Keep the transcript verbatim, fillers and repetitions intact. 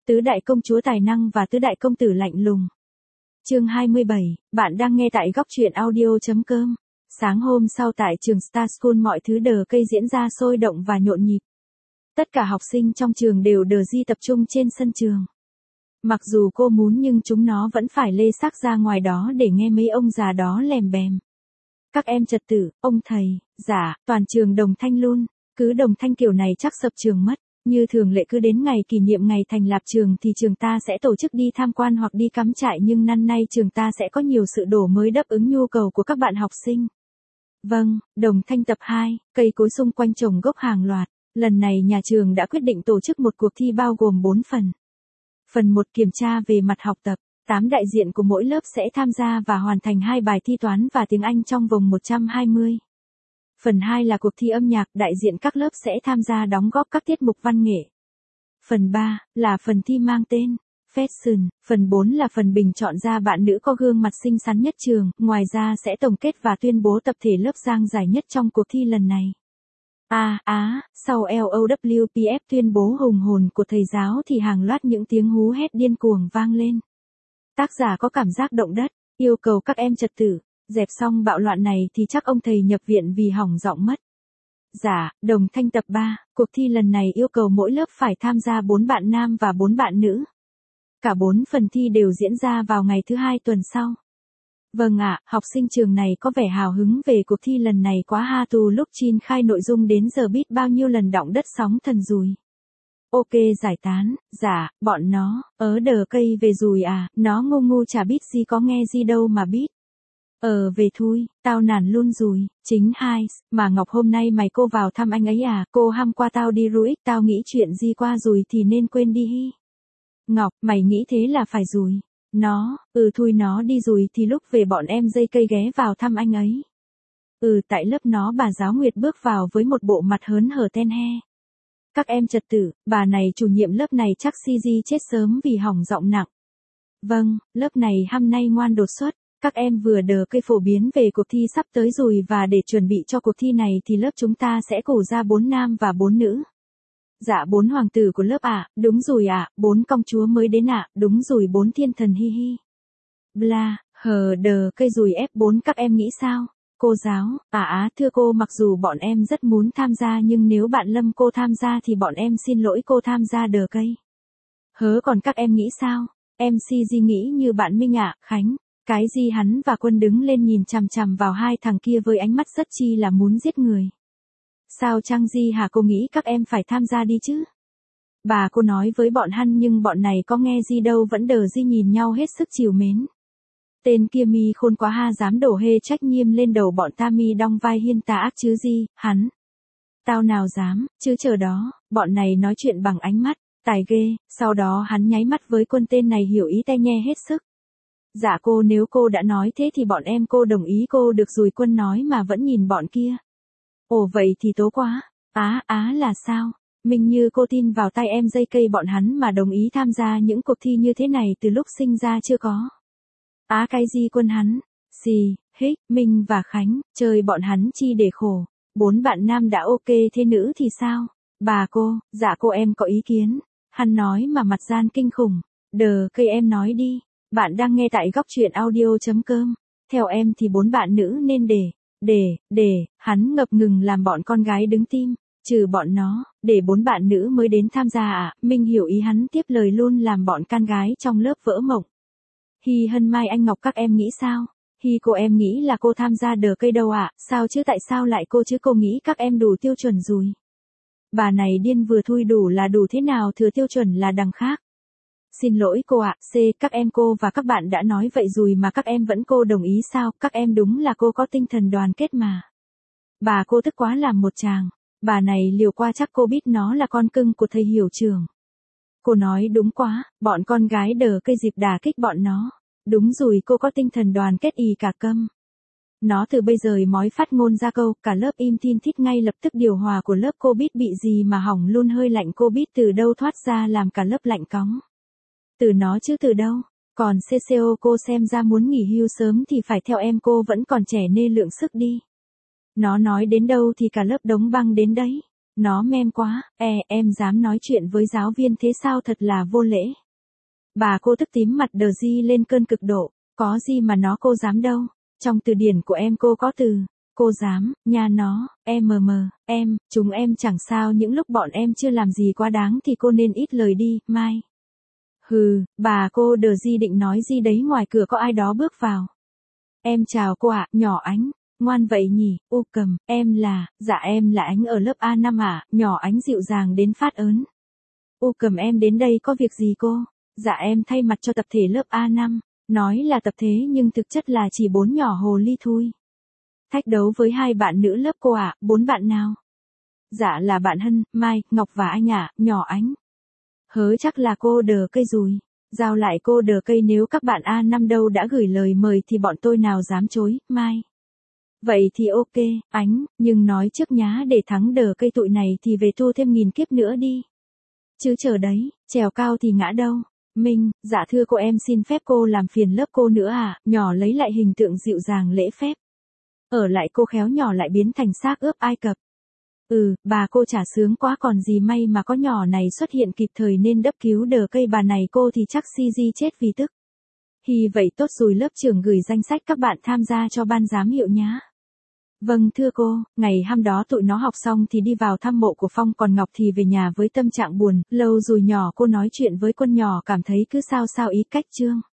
Tứ đại công chúa tài năng và tứ đại công tử lạnh lùng. Chương hai mươi bảy, bạn đang nghe tại góc truyện audio chấm com. Sáng hôm sau tại trường Star School mọi thứ đờ cây diễn ra sôi động và nhộn nhịp. Tất cả học sinh trong trường đều đờ di tập trung trên sân trường. Mặc dù cô muốn nhưng chúng nó vẫn phải lê xác ra ngoài đó để nghe mấy ông già đó lèm bèm. Các em trật tự, ông thầy, giả, toàn trường đồng thanh luôn, cứ đồng thanh kiểu này chắc sập trường mất. Như thường lệ cứ đến ngày kỷ niệm ngày thành lập trường thì trường ta sẽ tổ chức đi tham quan hoặc đi cắm trại, nhưng năm nay trường ta sẽ có nhiều sự đổi mới đáp ứng nhu cầu của các bạn học sinh. Vâng, đồng thanh tập hai, cây cối xung quanh trồng gốc hàng loạt. Lần này nhà trường đã quyết định tổ chức một cuộc thi bao gồm bốn phần. Phần một kiểm tra về mặt học tập, tám đại diện của mỗi lớp sẽ tham gia và hoàn thành hai bài thi toán và tiếng Anh trong vòng một trăm hai mươi. Phần hai là cuộc thi âm nhạc, đại diện các lớp sẽ tham gia đóng góp các tiết mục văn nghệ. Phần ba là phần thi mang tên Fashion. Phần bốn là phần bình chọn ra bạn nữ có gương mặt xinh xắn nhất trường, ngoài ra sẽ tổng kết và tuyên bố tập thể lớp giang giải nhất trong cuộc thi lần này. À, á, sau lờ o vê pê ép tuyên bố hùng hồn của thầy giáo thì hàng loạt những tiếng hú hét điên cuồng vang lên. Tác giả có cảm giác động đất, yêu cầu các em trật tự. Dẹp xong bạo loạn này thì chắc ông thầy nhập viện vì hỏng giọng mất. Dạ, đồng thanh tập ba, cuộc thi lần này yêu cầu mỗi lớp phải tham gia bốn bạn nam và bốn bạn nữ. Cả bốn phần thi đều diễn ra vào ngày thứ hai tuần sau. Vâng ạ, học sinh trường này có vẻ hào hứng về cuộc thi lần này quá ha, từ lúc Chin khai nội dung đến giờ biết bao nhiêu lần động đất sóng thần rùi. Ok giải tán, dạ, bọn nó, ớ đờ cây về rùi à, nó ngu ngu chả biết gì có nghe gì đâu mà biết. Ờ về thôi, tao nản luôn rồi, chính hai, mà Ngọc hôm nay mày cô vào thăm anh ấy à, cô ham qua tao đi rồi, tao nghĩ chuyện gì qua rồi thì nên quên đi hi. Ngọc, mày nghĩ thế là phải rồi. Nó, ừ thôi nó đi rồi thì lúc về bọn em dây cây ghé vào thăm anh ấy. Ừ tại lớp nó bà giáo Nguyệt bước vào với một bộ mặt hớn hở ten he. Các em trật tự, bà này chủ nhiệm lớp này chắc xê giê chết sớm vì hỏng giọng nặng. Vâng, lớp này hôm nay ngoan đột xuất. Các em vừa đờ cây phổ biến về cuộc thi sắp tới rồi, và để chuẩn bị cho cuộc thi này thì lớp chúng ta sẽ cử ra bốn nam và bốn nữ. Dạ bốn hoàng tử của lớp ạ, à, đúng rồi ạ, à, bốn công chúa mới đến ạ, à, đúng rồi bốn thiên thần hi hi. Bla, hờ đờ cây rồi ép bốn các em nghĩ sao? Cô giáo, à á thưa cô, mặc dù bọn em rất muốn tham gia nhưng nếu bạn Lâm cô tham gia thì bọn em xin lỗi cô tham gia đờ cây. Hớ còn các em nghĩ sao? em xê Di nghĩ như bạn Minh ạ, à, Khánh. Cái gì hắn và Quân đứng lên nhìn chằm chằm vào hai thằng kia với ánh mắt rất chi là muốn giết người. Sao Trang Di hả, cô nghĩ các em phải tham gia đi chứ? Bà cô nói với bọn hắn nhưng bọn này có nghe gì đâu, vẫn đờ di nhìn nhau hết sức chiều mến. Tên kia mi khôn quá ha, dám đổ hê trách nhiệm lên đầu bọn ta, mi đong vai hiên tà ác chứ gì, hắn. Tao nào dám, chứ chờ đó, bọn này nói chuyện bằng ánh mắt, tài ghê, sau đó hắn nháy mắt với Quân, tên này hiểu ý te nhe hết sức. Dạ cô, nếu cô đã nói thế thì bọn em cô đồng ý cô được rồi. Quân nói mà vẫn nhìn bọn kia. Ồ vậy thì tố quá. Á á là sao? Mình như cô tin vào tay em dây cây bọn hắn mà đồng ý tham gia những cuộc thi như thế này từ lúc sinh ra chưa có. Á cái gì Quân hắn? Xì, hích, Minh và Khánh, chơi bọn hắn chi để khổ. Bốn bạn nam đã ok, thế nữ thì sao? Bà cô, dạ cô em có ý kiến. Hắn nói mà mặt gian kinh khủng. Đờ cây em nói đi. Bạn đang nghe tại góc truyện audio chấm com. Theo em thì bốn bạn nữ nên để, để, để, hắn ngập ngừng làm bọn con gái đứng tim, trừ bọn nó, để bốn bạn nữ mới đến tham gia à, mình hiểu ý hắn tiếp lời luôn làm bọn con gái trong lớp vỡ mộng. Hi Hân Mai Anh Ngọc các em nghĩ sao? Hi cô em nghĩ là cô tham gia đờ cây đâu ạ, à? Sao chứ tại sao lại cô chứ, cô nghĩ các em đủ tiêu chuẩn rồi. Bà này điên vừa thui, đủ là đủ thế nào, thừa tiêu chuẩn là đằng khác. Xin lỗi cô ạ, C, các em cô và các bạn đã nói vậy rồi mà các em vẫn cô đồng ý sao, các em đúng là cô có tinh thần đoàn kết mà. Bà cô tức quá làm một tràng, bà này liều qua chắc cô biết nó là con cưng của thầy hiệu trưởng. Cô nói đúng quá, bọn con gái đờ cây dịp đả kích bọn nó. Đúng rồi, cô có tinh thần đoàn kết y cả câm. Nó từ bây giờ mói phát ngôn ra câu, cả lớp im tin thít ngay lập tức, điều hòa của lớp cô biết bị gì mà hỏng luôn, hơi lạnh cô biết từ đâu thoát ra làm cả lớp lạnh cóng. Từ nó chứ từ đâu, còn xê xê ô cô xem ra muốn nghỉ hưu sớm thì phải theo em, cô vẫn còn trẻ nên lượng sức đi. Nó nói đến đâu thì cả lớp đống băng đến đấy. Nó mem quá, e, em dám nói chuyện với giáo viên thế sao thật là vô lễ. Bà cô tức tím mặt đờ di lên cơn cực độ, có gì mà nó cô dám đâu. Trong từ điển của em cô có từ, cô dám, nha nó, em mờ mờ, em, chúng em chẳng sao những lúc bọn em chưa làm gì quá đáng thì cô nên ít lời đi, Mai. Hừ, bà cô đờ di định nói gì đấy ngoài cửa có ai đó bước vào. Em chào cô ạ, nhỏ Ánh. Ngoan vậy nhỉ, U Cầm, em là, dạ em là Ánh ở lớp A năm ạ, nhỏ Ánh dịu dàng đến phát ớn. U Cầm em đến đây có việc gì cô? Dạ em thay mặt cho tập thể lớp A năm, nói là tập thế nhưng thực chất là chỉ bốn nhỏ hồ ly thui. Thách đấu với hai bạn nữ lớp cô ạ, bốn bạn nào? Dạ là bạn Hân, Mai, Ngọc và Anh ạ, nhỏ Ánh. Hớ chắc là cô đờ cây rùi. Giao lại cô đờ cây nếu các bạn A năm đâu đã gửi lời mời thì bọn tôi nào dám chối, Mai. Vậy thì ok, Ánh, nhưng nói trước nhá để thắng đờ cây tụi này thì về tu thêm nghìn kiếp nữa đi. Chứ chờ đấy, trèo cao thì ngã đâu. Minh, dạ thưa cô em xin phép cô làm phiền lớp cô nữa à, nhỏ lấy lại hình tượng dịu dàng lễ phép. Ở lại cô khéo nhỏ lại biến thành xác ướp Ai Cập. Ừ, bà cô chả sướng quá còn gì may mà có nhỏ này xuất hiện kịp thời nên đắp cứu đờ cây bà này cô thì chắc si di chết vì tức. Hi vậy tốt rồi lớp trưởng gửi danh sách các bạn tham gia cho ban giám hiệu nhá. Vâng thưa cô, ngày hôm đó tụi nó học xong thì đi vào thăm mộ của Phong còn Ngọc thì về nhà với tâm trạng buồn, lâu rồi nhỏ cô nói chuyện với Quân nhỏ cảm thấy cứ sao sao ý cách Trương.